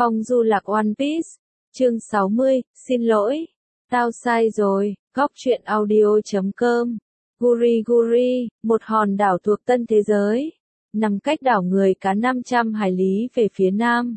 Phong du lạc One Piece, chương 60, xin lỗi, tao sai rồi, góc truyện audio.com, Guri Guri, một hòn đảo thuộc Tân Thế Giới, nằm cách đảo người cá 500 hải lý về phía nam.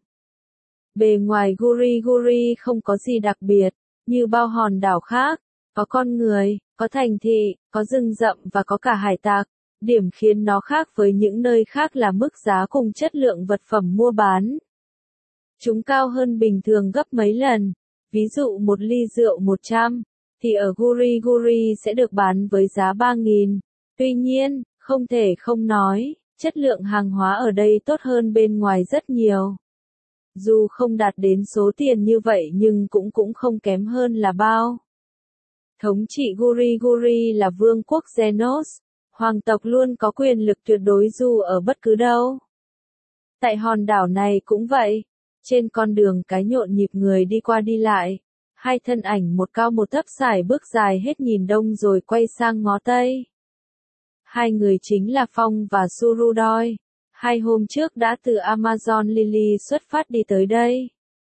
Bề ngoài Guri Guri không có gì đặc biệt, như bao hòn đảo khác, có con người, có thành thị, có rừng rậm và có cả hải tặc. Điểm khiến nó khác với những nơi khác là mức giá cùng chất lượng vật phẩm mua bán. Chúng cao hơn bình thường gấp mấy lần, ví dụ một ly rượu 100, thì ở Guri Guri sẽ được bán với giá 3.000. Tuy nhiên, không thể không nói, chất lượng hàng hóa ở đây tốt hơn bên ngoài rất nhiều. Dù không đạt đến số tiền như vậy nhưng cũng không kém hơn là bao. Thống trị Guri Guri là vương quốc Genos. Hoàng tộc luôn có quyền lực tuyệt đối dù ở bất cứ đâu. Tại hòn đảo này cũng vậy. Trên con đường cái nhộn nhịp người đi qua đi lại. Hai thân ảnh một cao một thấp sải bước dài hết nhìn đông rồi quay sang ngó tây. Hai người chính là Phong và Surudoi. 2 hôm trước đã từ Amazon Lily xuất phát đi tới đây.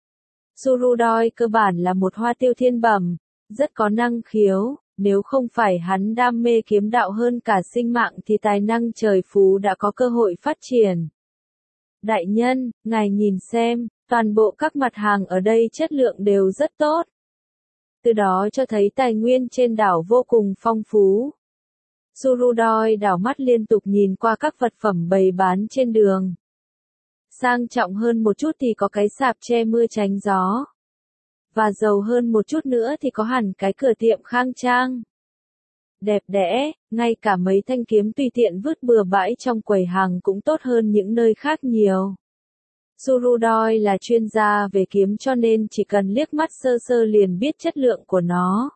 Surudoi cơ bản là một hoa tiêu thiên bẩm, rất có năng khiếu. Nếu không phải hắn đam mê kiếm đạo hơn cả sinh mạng thì tài năng trời phú đã có cơ hội phát triển. Đại nhân, ngài nhìn xem, toàn bộ các mặt hàng ở đây chất lượng đều rất tốt. Từ đó cho thấy tài nguyên trên đảo vô cùng phong phú. Surudoi đảo mắt liên tục nhìn qua các vật phẩm bày bán trên đường. Sang trọng hơn một chút thì có cái sạp che mưa tránh gió. Và giàu hơn một chút nữa thì có hẳn cái cửa tiệm khang trang. Đẹp đẽ, ngay cả mấy thanh kiếm tùy tiện vứt bừa bãi trong quầy hàng cũng tốt hơn những nơi khác nhiều. Surudoi là chuyên gia về kiếm cho nên chỉ cần liếc mắt sơ sơ liền biết chất lượng của nó.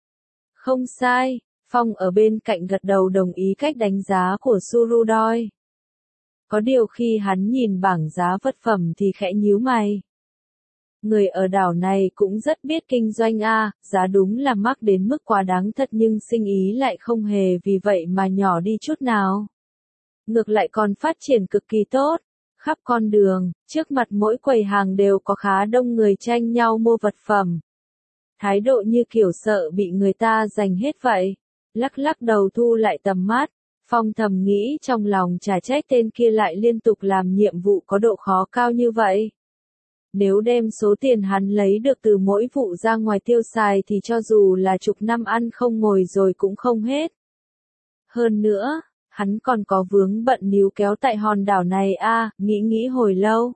Không sai, Phong ở bên cạnh gật đầu đồng ý cách đánh giá của Surudoi. Có điều khi hắn nhìn bảng giá vật phẩm thì khẽ nhíu mày. Người ở đảo này cũng rất biết kinh doanh giá đúng là mắc đến mức quá đáng thật nhưng sinh ý lại không hề vì vậy mà nhỏ đi chút nào. Ngược lại còn phát triển cực kỳ tốt. Khắp con đường, trước mặt mỗi quầy hàng đều có khá đông người tranh nhau mua vật phẩm. Thái độ như kiểu sợ bị người ta giành hết vậy. Lắc lắc đầu thu lại tầm mắt, Phong thầm nghĩ trong lòng chả trách tên kia lại liên tục làm nhiệm vụ có độ khó cao như vậy. Nếu đem số tiền hắn lấy được từ mỗi vụ ra ngoài tiêu xài thì cho dù là chục năm ăn không ngồi rồi cũng không hết. Hơn nữa, hắn còn có vướng bận níu kéo tại hòn đảo này nghĩ hồi lâu.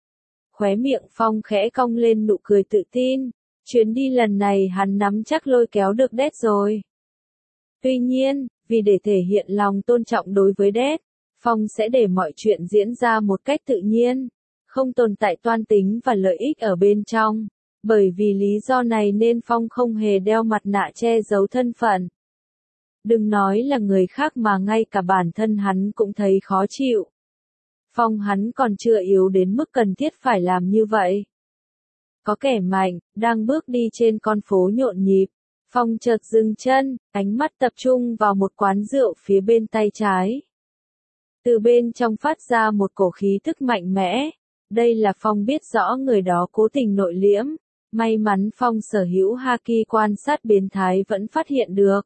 Khóe miệng Phong khẽ cong lên nụ cười tự tin, chuyến đi lần này hắn nắm chắc lôi kéo được Đét rồi. Tuy nhiên, vì để thể hiện lòng tôn trọng đối với Đét, Phong sẽ để mọi chuyện diễn ra một cách tự nhiên. Không tồn tại toan tính và lợi ích ở bên trong. Bởi vì lý do này nên Phong không hề đeo mặt nạ che giấu thân phận. Đừng nói là người khác mà ngay cả bản thân hắn cũng thấy khó chịu. Phong hắn còn chưa yếu đến mức cần thiết phải làm như vậy. Có kẻ mạnh, đang bước đi trên con phố nhộn nhịp. Phong chợt dừng chân, ánh mắt tập trung vào một quán rượu phía bên tay trái. Từ bên trong phát ra một cổ khí tức mạnh mẽ. Đây là Phong biết rõ người đó cố tình nội liễm. May mắn Phong sở hữu haki quan sát biến thái vẫn phát hiện được.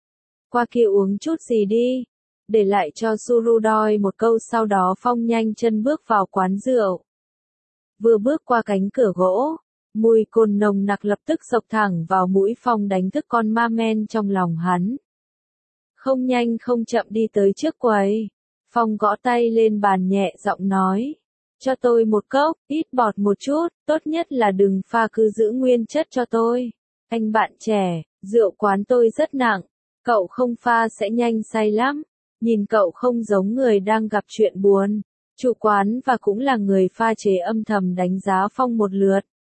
Qua kia uống chút gì đi. Để lại cho Surudoi một câu sau đó Phong nhanh chân bước vào quán rượu. Vừa bước qua cánh cửa gỗ, mùi cồn nồng nặc lập tức xộc thẳng vào mũi Phong đánh thức con ma men trong lòng hắn. Không nhanh không chậm đi tới trước quầy. Phong gõ tay lên bàn nhẹ giọng nói. Cho tôi một cốc, ít bọt một chút, tốt nhất là đừng pha cứ giữ nguyên chất cho tôi. Anh bạn trẻ, rượu quán tôi rất nặng, cậu không pha sẽ nhanh say lắm. Nhìn cậu không giống người đang gặp chuyện buồn. Chủ quán và cũng là người pha chế âm thầm đánh giá Phong một lượt.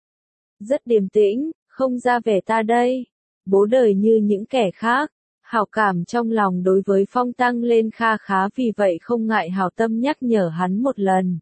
Rất điềm tĩnh, không ra vẻ ta đây. Bố đời như những kẻ khác. Hảo cảm trong lòng đối với Phong tăng lên kha khá vì vậy không ngại hảo tâm nhắc nhở hắn một lần.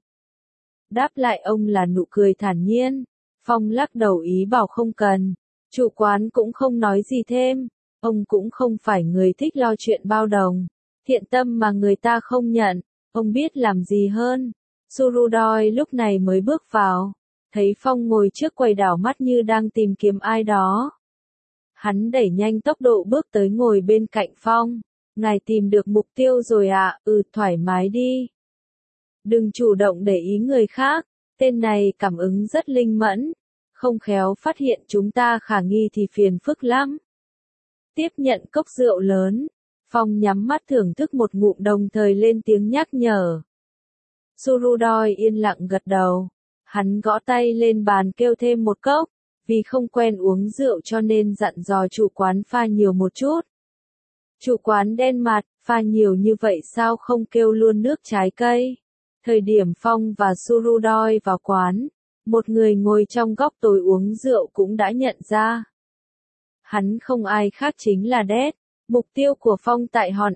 Đáp lại ông là nụ cười thản nhiên. Phong lắc đầu ý bảo không cần. Chủ quán cũng không nói gì thêm. Ông cũng không phải người thích lo chuyện bao đồng. Thiện tâm mà người ta không nhận. Ông biết làm gì hơn. Surudoi lúc này mới bước vào. Thấy Phong ngồi trước quầy đảo mắt như đang tìm kiếm ai đó. Hắn đẩy nhanh tốc độ bước tới ngồi bên cạnh Phong. Ngài tìm được mục tiêu rồi ạ, thoải mái đi. Đừng chủ động để ý người khác, tên này cảm ứng rất linh mẫn. Không khéo phát hiện chúng ta khả nghi thì phiền phức lắm. Tiếp nhận cốc rượu lớn, Phong nhắm mắt thưởng thức một ngụm đồng thời lên tiếng nhắc nhở. Surudoi yên lặng gật đầu. Hắn gõ tay lên bàn kêu thêm một cốc, vì không quen uống rượu cho nên dặn dò chủ quán pha nhiều một chút. Chủ quán đen mặt, pha nhiều như vậy sao không kêu luôn nước trái cây. Thời điểm Phong và Surudoi vào quán, một người ngồi trong góc tối uống rượu cũng đã nhận ra. Hắn không ai khác chính là Đét, mục tiêu của Phong tại hòn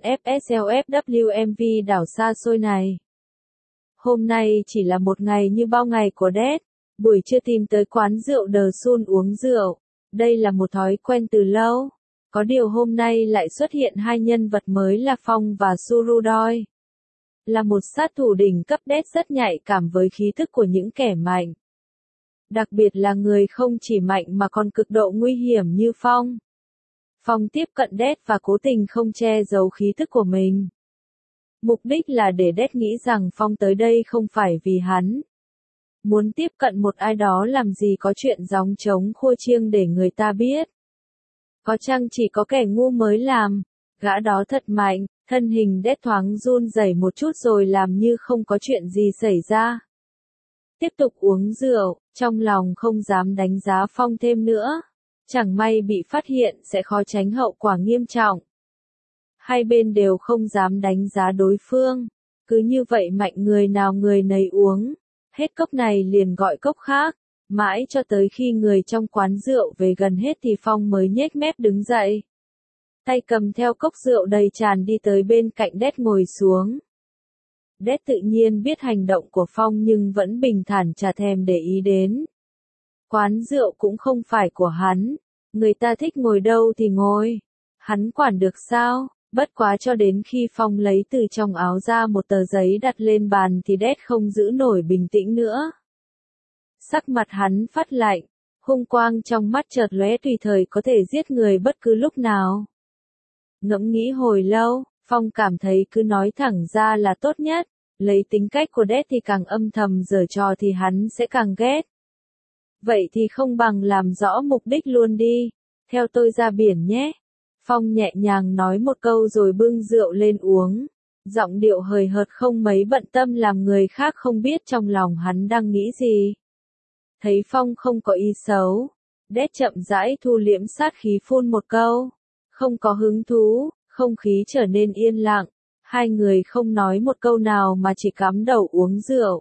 FSLFWMV đảo xa xôi này. Hôm nay chỉ là một ngày như bao ngày của Đét, buổi trưa tìm tới quán rượu The Sun uống rượu. Đây là một thói quen từ lâu. Có điều hôm nay lại xuất hiện hai nhân vật mới là Phong và Surudoi. Là một sát thủ đỉnh cấp Đét rất nhạy cảm với khí thức của những kẻ mạnh. Đặc biệt là người không chỉ mạnh mà còn cực độ nguy hiểm như Phong. Phong tiếp cận Đét và cố tình không che giấu khí thức của mình. Mục đích là để Đét nghĩ rằng Phong tới đây không phải vì hắn. Muốn tiếp cận một ai đó làm gì có chuyện gióng trống khua chiêng để người ta biết. Có chăng chỉ có kẻ ngu mới làm, gã đó thật mạnh, thân hình Đét thoáng run rẩy một chút rồi làm như không có chuyện gì xảy ra. Tiếp tục uống rượu, trong lòng không dám đánh giá Phong thêm nữa. Chẳng may bị phát hiện sẽ khó tránh hậu quả nghiêm trọng. Hai bên đều không dám đánh giá đối phương. Cứ như vậy mạnh người nào người nấy uống. Hết cốc này liền gọi cốc khác. Mãi cho tới khi người trong quán rượu về gần hết thì Phong mới nhếch mép đứng dậy. Tay cầm theo cốc rượu đầy tràn đi tới bên cạnh Đét ngồi xuống. Đét tự nhiên biết hành động của Phong nhưng vẫn bình thản chả thèm để ý đến. Quán rượu cũng không phải của hắn. Người ta thích ngồi đâu thì ngồi. Hắn quản được sao? Bất quá cho đến khi Phong lấy từ trong áo ra một tờ giấy đặt lên bàn thì Đét không giữ nổi bình tĩnh nữa. Sắc mặt hắn phát lạnh, hung quang trong mắt chợt lóe tùy thời có thể giết người bất cứ lúc nào. Ngẫm nghĩ hồi lâu, Phong cảm thấy cứ nói thẳng ra là tốt nhất, lấy tính cách của Đét thì càng âm thầm giở trò thì hắn sẽ càng ghét. Vậy thì không bằng làm rõ mục đích luôn đi, theo tôi ra biển nhé. Phong nhẹ nhàng nói một câu rồi bưng rượu lên uống, giọng điệu hời hợt không mấy bận tâm làm người khác không biết trong lòng hắn đang nghĩ gì. Thấy Phong không có ý xấu, Đét chậm rãi thu liễm sát khí phun một câu, không có hứng thú, không khí trở nên yên lặng, hai người không nói một câu nào mà chỉ cắm đầu uống rượu.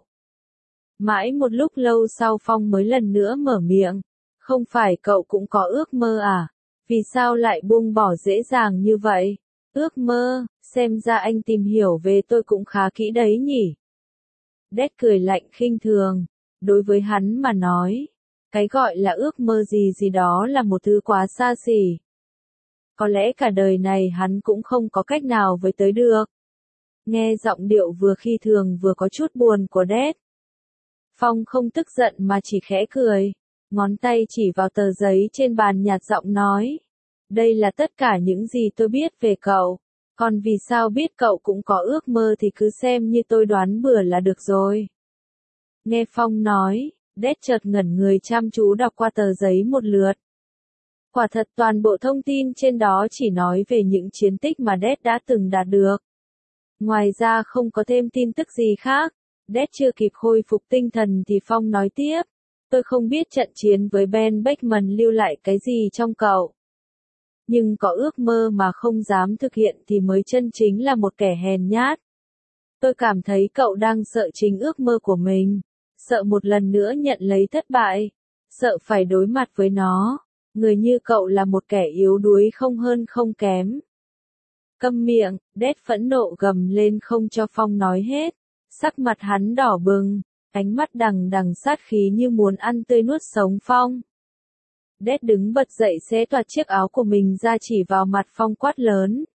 Mãi một lúc lâu sau Phong mới lần nữa mở miệng, không phải cậu cũng có ước mơ à? Vì sao lại buông bỏ dễ dàng như vậy? Ước mơ, xem ra anh tìm hiểu về tôi cũng khá kỹ đấy nhỉ? Đét cười lạnh khinh thường, đối với hắn mà nói, cái gọi là ước mơ gì gì đó là một thứ quá xa xỉ. Có lẽ cả đời này hắn cũng không có cách nào với tới được. Nghe giọng điệu vừa khi thường vừa có chút buồn của Đét. Phong không tức giận mà chỉ khẽ cười, ngón tay chỉ vào tờ giấy trên bàn nhạt giọng nói. Đây là tất cả những gì tôi biết về cậu, còn vì sao biết cậu cũng có ước mơ thì cứ xem như tôi đoán bừa là được rồi. Nghe Phong nói, Đét chợt ngẩn người chăm chú đọc qua tờ giấy một lượt. Quả thật toàn bộ thông tin trên đó chỉ nói về những chiến tích mà Đét đã từng đạt được. Ngoài ra không có thêm tin tức gì khác. Đét chưa kịp khôi phục tinh thần thì Phong nói tiếp. Tôi không biết trận chiến với Ben Beckman lưu lại cái gì trong cậu. Nhưng có ước mơ mà không dám thực hiện thì mới chân chính là một kẻ hèn nhát. Tôi cảm thấy cậu đang sợ chính ước mơ của mình. Sợ một lần nữa nhận lấy thất bại. Sợ phải đối mặt với nó. Người như cậu là một kẻ yếu đuối không hơn không kém. Câm miệng, Đét phẫn nộ gầm lên không cho Phong nói hết. Sắc mặt hắn đỏ bừng, ánh mắt đằng đằng sát khí như muốn ăn tươi nuốt sống Phong. Đét đứng bật dậy xé toạc chiếc áo của mình ra chỉ vào mặt Phong quát lớn.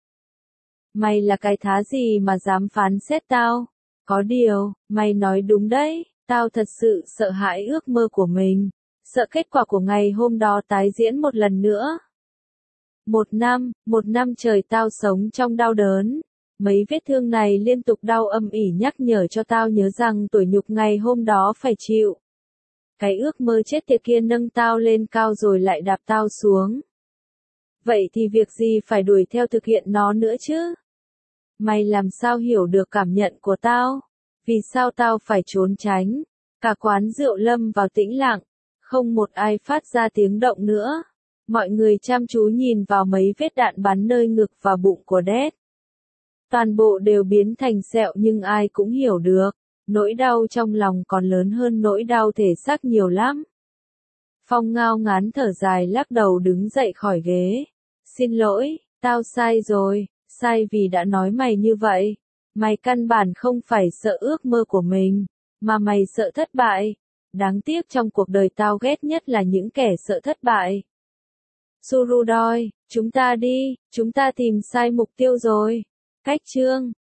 Mày là cái thá gì mà dám phán xét tao? Có điều, mày nói đúng đấy, Tao thật sự sợ hãi ước mơ của mình, sợ kết quả của ngày hôm đó tái diễn một lần nữa. Một năm trời tao sống trong đau đớn. Mấy vết thương này liên tục đau âm ỉ nhắc nhở cho tao nhớ rằng tủi nhục ngày hôm đó phải chịu. Cái ước mơ chết tiệt kia nâng tao lên cao rồi lại đạp tao xuống. Vậy thì việc gì phải đuổi theo thực hiện nó nữa chứ? Mày làm sao hiểu được cảm nhận của tao? Vì sao tao phải trốn tránh? Cả quán rượu lâm vào tĩnh lặng, không một ai phát ra tiếng động nữa. Mọi người chăm chú nhìn vào mấy vết đạn bắn nơi ngực và bụng của Đét. Toàn bộ đều biến thành sẹo nhưng ai cũng hiểu được, nỗi đau trong lòng còn lớn hơn nỗi đau thể xác nhiều lắm. Phong ngao ngán thở dài lắc đầu đứng dậy khỏi ghế. Xin lỗi, tao sai rồi, sai vì đã nói mày như vậy. Mày căn bản không phải sợ ước mơ của mình, mà mày sợ thất bại. Đáng tiếc trong cuộc đời tao ghét nhất là những kẻ sợ thất bại. Surudoi, chúng ta đi, chúng ta tìm sai mục tiêu rồi. Cách chương